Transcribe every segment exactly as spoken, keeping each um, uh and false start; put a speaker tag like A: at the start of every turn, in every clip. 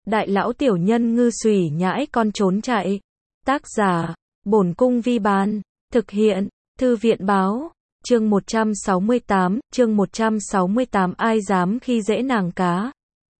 A: Đại lão tiểu nhân ngư xùy nhãi con trốn chạy. Tác giả, Bổn Cung Vi Bán. Thực hiện, Thư viện Báo. Chương một trăm sáu mươi tám, chương một trăm sáu mươi tám ai dám khi dễ nàng cá.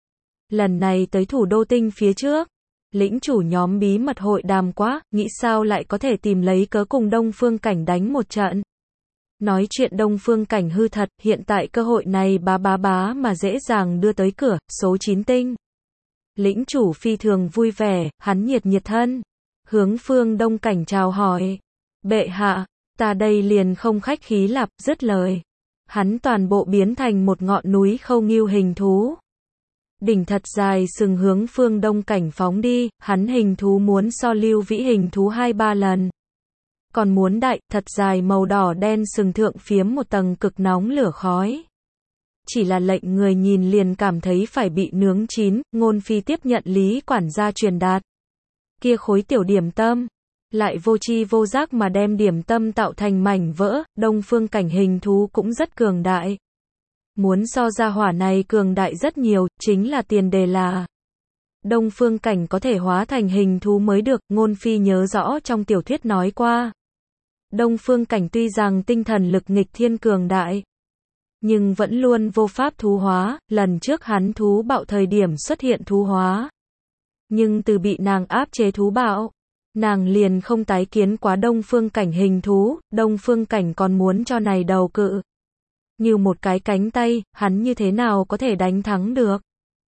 A: Lần này tới thủ đô tinh phía trước, lĩnh chủ nhóm bí mật hội đàm quá, nghĩ sao lại có thể tìm lấy cớ cùng Đông Phương Cảnh đánh một trận. Nói chuyện Đông Phương Cảnh hư thật, hiện tại cơ hội này bá bá bá mà dễ dàng đưa tới cửa, số chín tinh. Lĩnh chủ phi thường vui vẻ, hắn nhiệt nhiệt thân. Hướng Phương Đông Cảnh chào hỏi. Bệ hạ, ta đây liền không khách khí lặp, dứt lời. Hắn toàn bộ biến thành một ngọn núi khâu nghiêu hình thú. Đỉnh thật dài sừng hướng Phương Đông Cảnh phóng đi, hắn hình thú muốn so Lưu Vĩ hình thú hai ba lần. Còn muốn đại, thật dài màu đỏ đen sừng thượng phiếm một tầng cực nóng lửa khói. Chỉ là lệnh người nhìn liền cảm thấy phải bị nướng chín, Ngôn Phi tiếp nhận Lý quản gia truyền đạt. Kia khối tiểu điểm tâm, lại vô tri vô giác mà đem điểm tâm tạo thành mảnh vỡ, Đông Phương Cảnh hình thú cũng rất cường đại. Muốn so ra hỏa này cường đại rất nhiều, chính là tiền đề là Đông Phương Cảnh có thể hóa thành hình thú mới được, Ngôn Phi nhớ rõ trong tiểu thuyết nói qua. Đông Phương Cảnh tuy rằng tinh thần lực nghịch thiên cường đại, nhưng vẫn luôn vô pháp thú hóa, lần trước hắn thú bạo thời điểm xuất hiện thú hóa. Nhưng từ bị nàng áp chế thú bạo, nàng liền không tái kiến quá Đông Phương Cảnh hình thú, Đông Phương Cảnh còn muốn cho này đầu cự. Như một cái cánh tay, hắn như thế nào có thể đánh thắng được.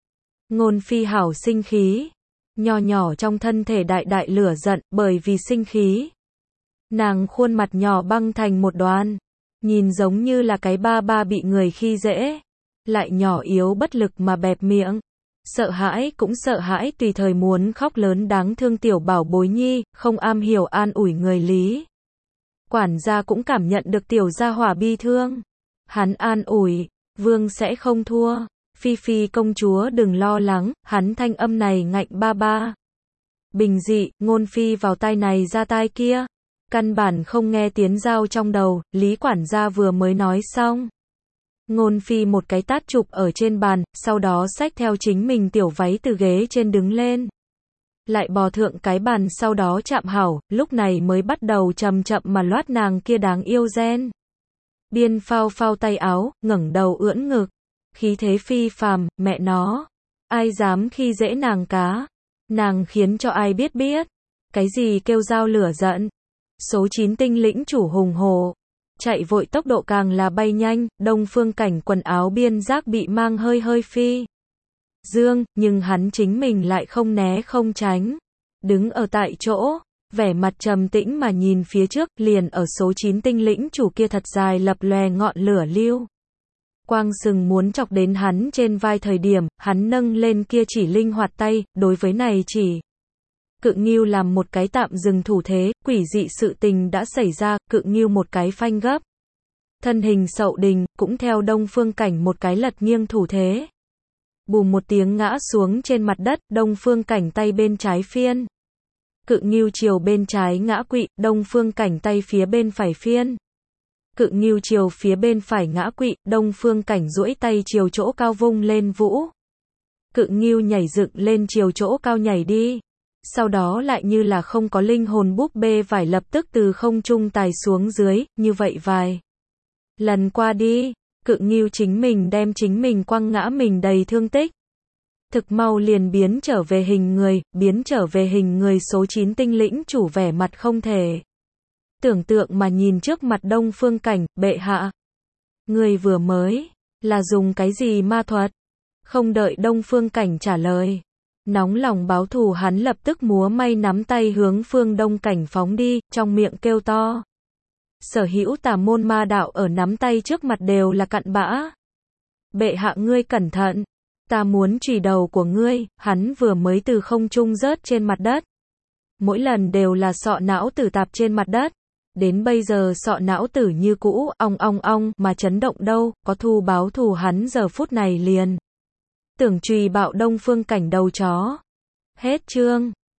A: Ngôn Phi hảo sinh khí, nho nhỏ trong thân thể đại đại lửa giận, bởi vì sinh khí. Nàng khuôn mặt nhỏ băng thành một đoàn, nhìn giống như là cái ba ba bị người khi dễ, lại nhỏ yếu bất lực mà bẹp miệng. Sợ hãi cũng sợ hãi tùy thời muốn khóc lớn đáng thương tiểu bảo bối nhi, không am hiểu an ủi người Lý. Quản gia cũng cảm nhận được tiểu gia hỏa bi thương. Hắn an ủi, vương sẽ không thua, Phi Phi công chúa đừng lo lắng, hắn thanh âm này ngạnh ba ba. Bình dị, Ngôn Phi vào tai này ra tai kia. Căn bản không nghe tiếng giao trong đầu, Lý quản gia vừa mới nói xong. Ngôn Phi một cái tát chụp ở trên bàn, sau đó xách theo chính mình tiểu váy từ ghế trên đứng lên. Lại bò thượng cái bàn sau đó chạm hảo, lúc này mới bắt đầu chậm chậm mà loát nàng kia đáng yêu gen. Biên phao phao tay áo, ngẩng đầu ưỡn ngực. Khí thế phi phàm, mẹ nó. Ai dám khi dễ nàng cá. Nàng khiến cho ai biết biết. Cái gì kêu dao lửa giận. Số chín tinh lĩnh chủ hùng hồ. Chạy vội tốc độ càng là bay nhanh, Đông Phương Cảnh quần áo biên giác bị mang hơi hơi phi. Dương, nhưng hắn chính mình lại không né không tránh. Đứng ở tại chỗ, vẻ mặt trầm tĩnh mà nhìn phía trước, liền ở số chín tinh lĩnh chủ kia thật dài lập lòe ngọn lửa lưu. Quang sừng muốn chọc đến hắn trên vai thời điểm, hắn nâng lên kia chỉ linh hoạt tay, đối với này chỉ. Cự Nghiêu làm một cái tạm dừng thủ thế, quỷ dị sự tình đã xảy ra, Cự Nghiêu một cái phanh gấp. Thân hình Sậu Đình, cũng theo Đông Phương Cảnh một cái lật nghiêng thủ thế. Bùm một tiếng ngã xuống trên mặt đất, Đông Phương Cảnh tay bên trái phiên. Cự Nghiêu chiều bên trái ngã quỵ, Đông Phương Cảnh tay phía bên phải phiên. Cự Nghiêu chiều phía bên phải ngã quỵ, Đông Phương Cảnh duỗi tay chiều chỗ cao vung lên vũ. Cự Nghiêu nhảy dựng lên chiều chỗ cao nhảy đi. Sau đó lại như là không có linh hồn búp bê vải lập tức từ không trung tài xuống dưới, như vậy vài lần qua đi, Cự Nghiêu chính mình đem chính mình quăng ngã mình đầy thương tích. Thực mau liền biến trở về hình người, biến trở về hình người số chín tinh lĩnh chủ vẻ mặt không thể tưởng tượng mà nhìn trước mặt Đông Phương Cảnh, bệ hạ. Người vừa mới, là dùng cái gì ma thuật? Không đợi Đông Phương Cảnh trả lời. Nóng lòng báo thù hắn lập tức múa may nắm tay hướng Phương Đông Cảnh phóng đi, trong miệng kêu to. Sở hữu tà môn ma đạo ở nắm tay trước mặt đều là cặn bã. Bệ hạ ngươi cẩn thận, ta muốn chùy đầu của ngươi, hắn vừa mới từ không trung rớt trên mặt đất. Mỗi lần đều là sọ não tử tạp trên mặt đất. Đến bây giờ sọ não tử như cũ, ong ong ong, mà chấn động đâu, có thù báo thù hắn giờ phút này liền. Tưởng chùy bạo Đông Phương Cảnh đầu chó. Hết chương.